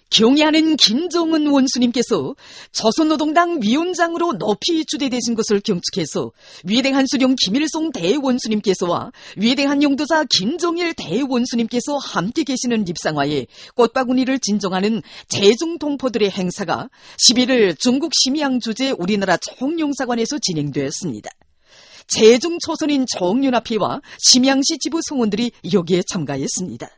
경애하는 김정은 원수님께서 조선노동당 위원장으로 높이 추대되신 것을 경축해서 위대한 수령 김일성 대원수님께서와 위대한 용도자 김정일 대원수님께서 함께 계시는 입상화에 꽃바구니를 진정하는 제중동포들의 행사가 11일 중국 심양 주재 우리나라 총영사관에서 진행되었습니다. 제중초선인 정윤아피와 심양시 지부 성원들이 여기에 참가했습니다.